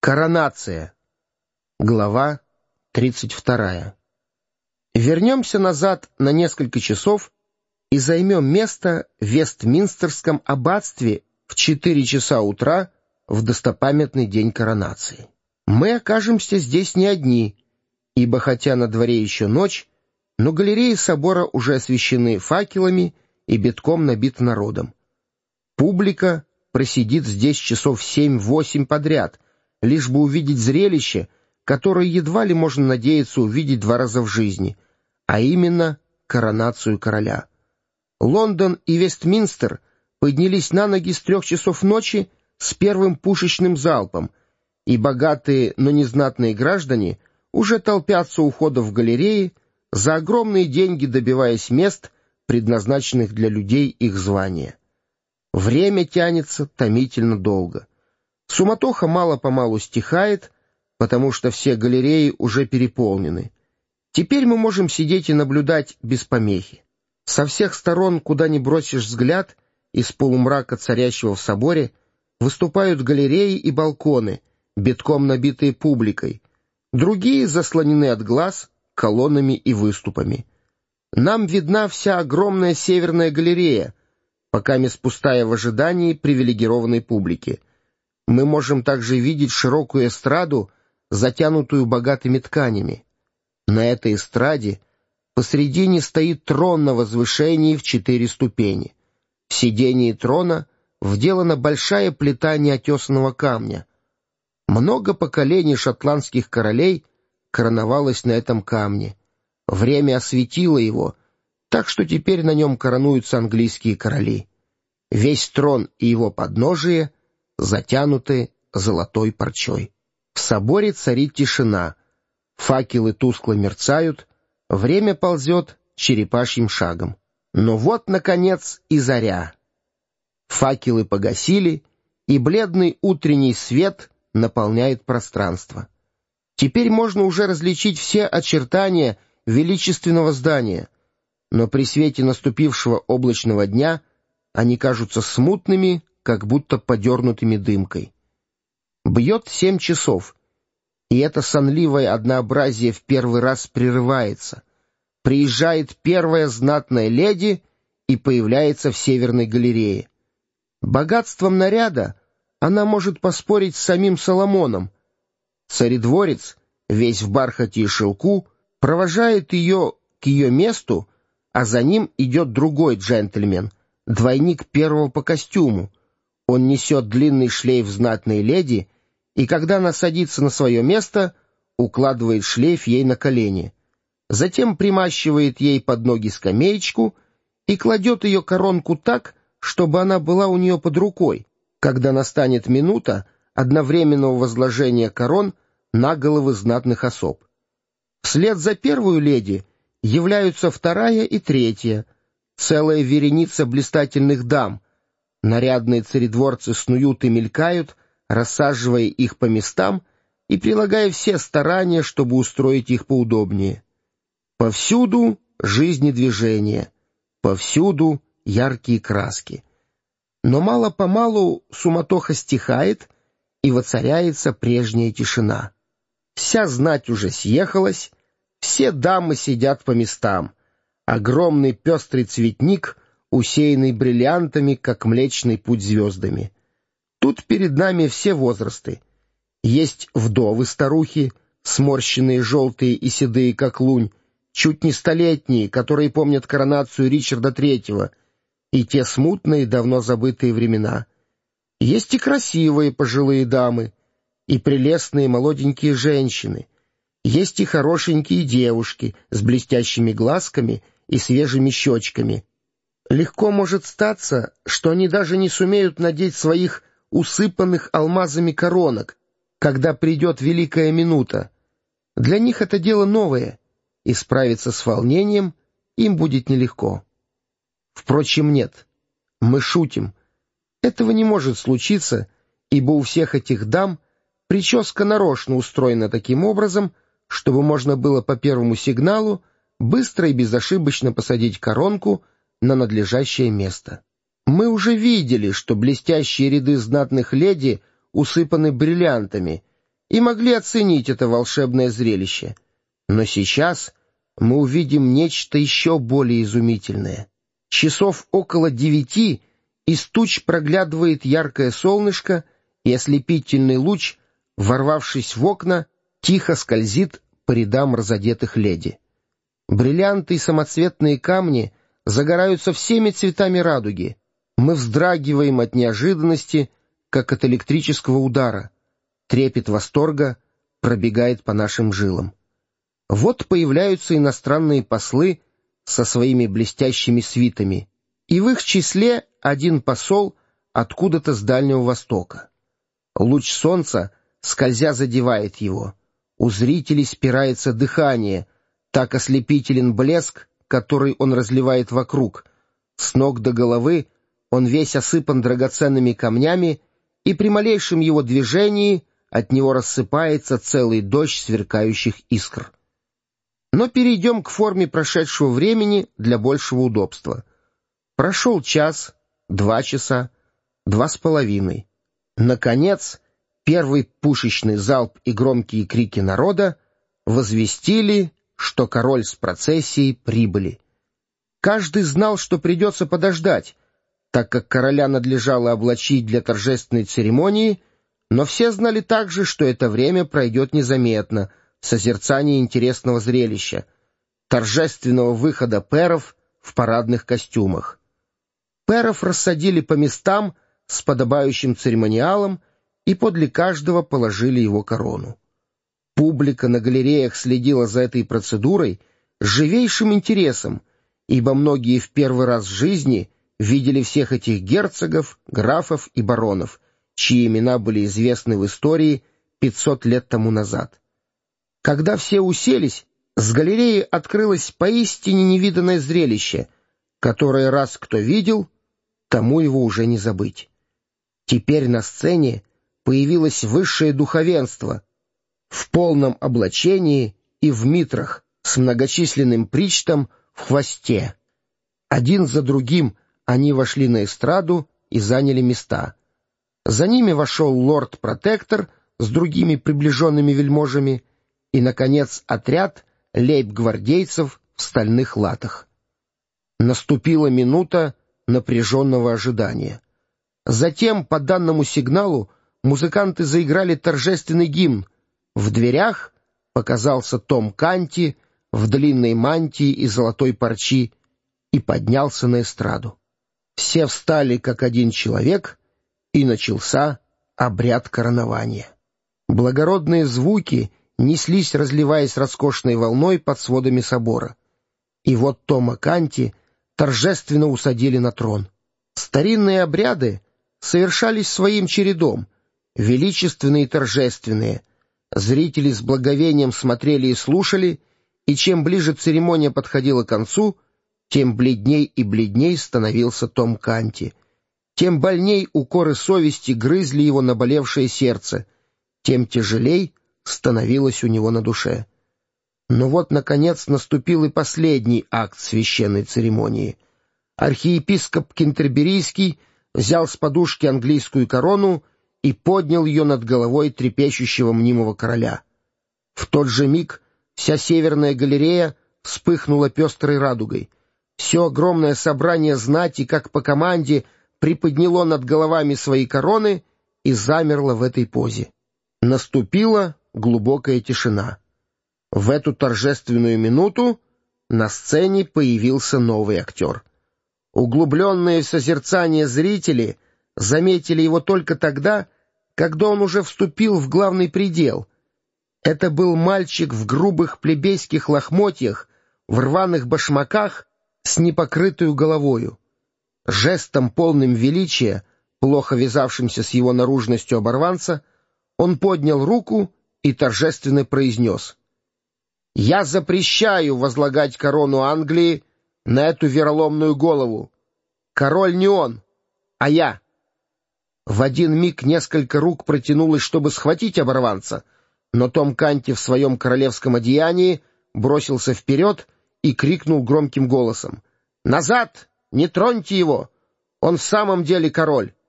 Коронация. Глава 32. Вернемся назад на несколько часов и займем место в Вестминстерском аббатстве в 4 часа утра в достопамятный день коронации. Мы окажемся здесь не одни, ибо хотя на дворе еще ночь, но галереи собора уже освещены факелами и битком набиты народом. Публика просидит здесь часов 7-8 подряд, лишь бы увидеть зрелище, которое едва ли можно надеяться увидеть 2 раза в жизни, а именно коронацию короля. Лондон и Вестминстер поднялись на ноги с 3 часов ночи с первым пушечным залпом, и богатые, но незнатные граждане уже толпятся у входа в галереи, за огромные деньги добиваясь мест, предназначенных для людей их звания. Время тянется томительно долго. Суматоха мало-помалу стихает, потому что все галереи уже переполнены. Теперь мы можем сидеть и наблюдать без помехи. Со всех сторон, куда ни бросишь взгляд, из полумрака, царящего в соборе, выступают галереи и балконы, битком набитые публикой. Другие заслонены от глаз колоннами и выступами. Нам видна вся огромная северная галерея, покамест пустая в ожидании привилегированной публики. Мы можем также видеть широкую эстраду, затянутую богатыми тканями. На этой эстраде посредине стоит трон на возвышении в 4 ступени. В сидении трона вделана большая плита неотесанного камня. Много поколений шотландских королей короновалось на этом камне. Время осветило его, так что теперь на нем коронуются английские короли. Весь трон и его подножие затянуты золотой парчой. В соборе царит тишина, факелы тускло мерцают, время ползет черепашьим шагом. Но вот, наконец, и заря. Факелы погасили, и бледный утренний свет наполняет пространство. Теперь можно уже различить все очертания величественного здания, но при свете наступившего облачного дня они кажутся смутными, как будто подернутыми дымкой. Бьет 7 часов, и это сонливое однообразие в первый раз прерывается. Приезжает первая знатная леди и появляется в северной галерее. Богатством наряда она может поспорить с самим Соломоном. Царедворец, весь в бархате и шелку, провожает ее к ее месту, а за ним идет другой джентльмен, двойник первого по костюму. Он несет длинный шлейф знатной леди, и когда она садится на свое место, укладывает шлейф ей на колени. Затем примащивает ей под ноги скамеечку и кладет ее коронку так, чтобы она была у нее под рукой, когда настанет минута одновременного возложения корон на головы знатных особ. Вслед за первую леди являются вторая и третья, целая вереница блистательных дам. Нарядные царедворцы снуют и мелькают, рассаживая их по местам и прилагая все старания, чтобы устроить их поудобнее. Повсюду жизнь и движение, повсюду яркие краски. Но мало-помалу суматоха стихает, и воцаряется прежняя тишина. Вся знать уже съехалась, все дамы сидят по местам. Огромный пестрый цветник, усеянный бриллиантами, как Млечный Путь звездами. Тут перед нами все возрасты. Есть вдовы-старухи, сморщенные, желтые и седые, как лунь, чуть не столетние, которые помнят коронацию Ричарда III, и те смутные, давно забытые времена. Есть и красивые пожилые дамы, и прелестные молоденькие женщины. Есть и хорошенькие девушки с блестящими глазками и свежими щечками. Легко может статься, что они даже не сумеют надеть своих усыпанных алмазами коронок, когда придет великая минута. Для них это дело новое, и справиться с волнением им будет нелегко. Впрочем, нет, мы шутим. Этого не может случиться, ибо у всех этих дам прическа нарочно устроена таким образом, чтобы можно было по первому сигналу быстро и безошибочно посадить коронку на надлежащее место. Мы уже видели, что блестящие ряды знатных леди усыпаны бриллиантами, и могли оценить это волшебное зрелище. Но сейчас мы увидим нечто еще более изумительное. Часов около 9 из туч проглядывает яркое солнышко, и ослепительный луч, ворвавшись в окна, тихо скользит по рядам разодетых леди. Бриллианты и самоцветные камни загораются всеми цветами радуги. Мы вздрагиваем от неожиданности, как от электрического удара. Трепет восторга пробегает по нашим жилам. Вот появляются иностранные послы со своими блестящими свитами, и в их числе один посол откуда-то с Дальнего Востока. Луч солнца, скользя, задевает его. У зрителей спирается дыхание, так ослепителен блеск, который он разливает вокруг. С ног до головы он весь осыпан драгоценными камнями, и при малейшем его движении от него рассыпается целый дождь сверкающих искр. Но перейдем к форме прошедшего времени для большего удобства. Прошел час, 2 часа, 2,5. Наконец, первый пушечный залп и громкие крики народа возвестили, что король с процессией прибыли. Каждый знал, что придется подождать, так как короля надлежало облачить для торжественной церемонии, но все знали также, что это время пройдет незаметно, в созерцании интересного зрелища — торжественного выхода пэров в парадных костюмах. Пэров рассадили по местам с подобающим церемониалом, и подле каждого положили его корону. Публика на галереях следила за этой процедурой с живейшим интересом, ибо многие в первый раз в жизни видели всех этих герцогов, графов и баронов, чьи имена были известны в истории 500 лет тому назад. Когда все уселись, с галереи открылось поистине невиданное зрелище, которое раз кто видел, тому его уже не забыть. Теперь на сцене появилось высшее духовенство в полном облачении и в митрах с многочисленным причтом в хвосте. Один за другим они вошли на эстраду и заняли места. За ними вошел лорд-протектор с другими приближенными вельможами и, наконец, отряд лейб-гвардейцев в стальных латах. Наступила минута напряженного ожидания. Затем, по данному сигналу, музыканты заиграли торжественный гимн. В дверях показался Том Канти в длинной мантии и золотой парчи и поднялся на эстраду. Все встали как один человек, и начался обряд коронования. Благородные звуки неслись, разливаясь роскошной волной под сводами собора. И вот Тома Канти торжественно усадили на трон. Старинные обряды совершались своим чередом, величественные и торжественные. Зрители с благовением смотрели и слушали, и чем ближе церемония подходила к концу, тем бледней и бледней становился Том Канти, тем больней укоры совести грызли его наболевшее сердце, тем тяжелей становилось у него на душе. Но вот, наконец, наступил и последний акт священной церемонии. Архиепископ Кентерберийский взял с подушки английскую корону и поднял ее над головой трепещущего мнимого короля. В тот же миг вся северная галерея вспыхнула пестрой радугой. Все огромное собрание знати, как по команде, приподняло над головами свои короны и замерло в этой позе. Наступила глубокая тишина. В эту торжественную минуту на сцене появился новый актер. Углубленные в созерцание зрители заметили его только тогда, когда он уже вступил в главный предел. Это был мальчик в грубых плебейских лохмотьях, в рваных башмаках, с непокрытую головою. Жестом, полным величия, плохо вязавшимся с его наружностью оборванца, он поднял руку и торжественно произнес: «Я запрещаю возлагать корону Англии на эту вероломную голову. Король не он, а я». В один миг несколько рук протянулось, чтобы схватить оборванца, но Том Канти в своем королевском одеянии бросился вперед и крикнул громким голосом: «Назад! Не троньте его! Он в самом деле король!»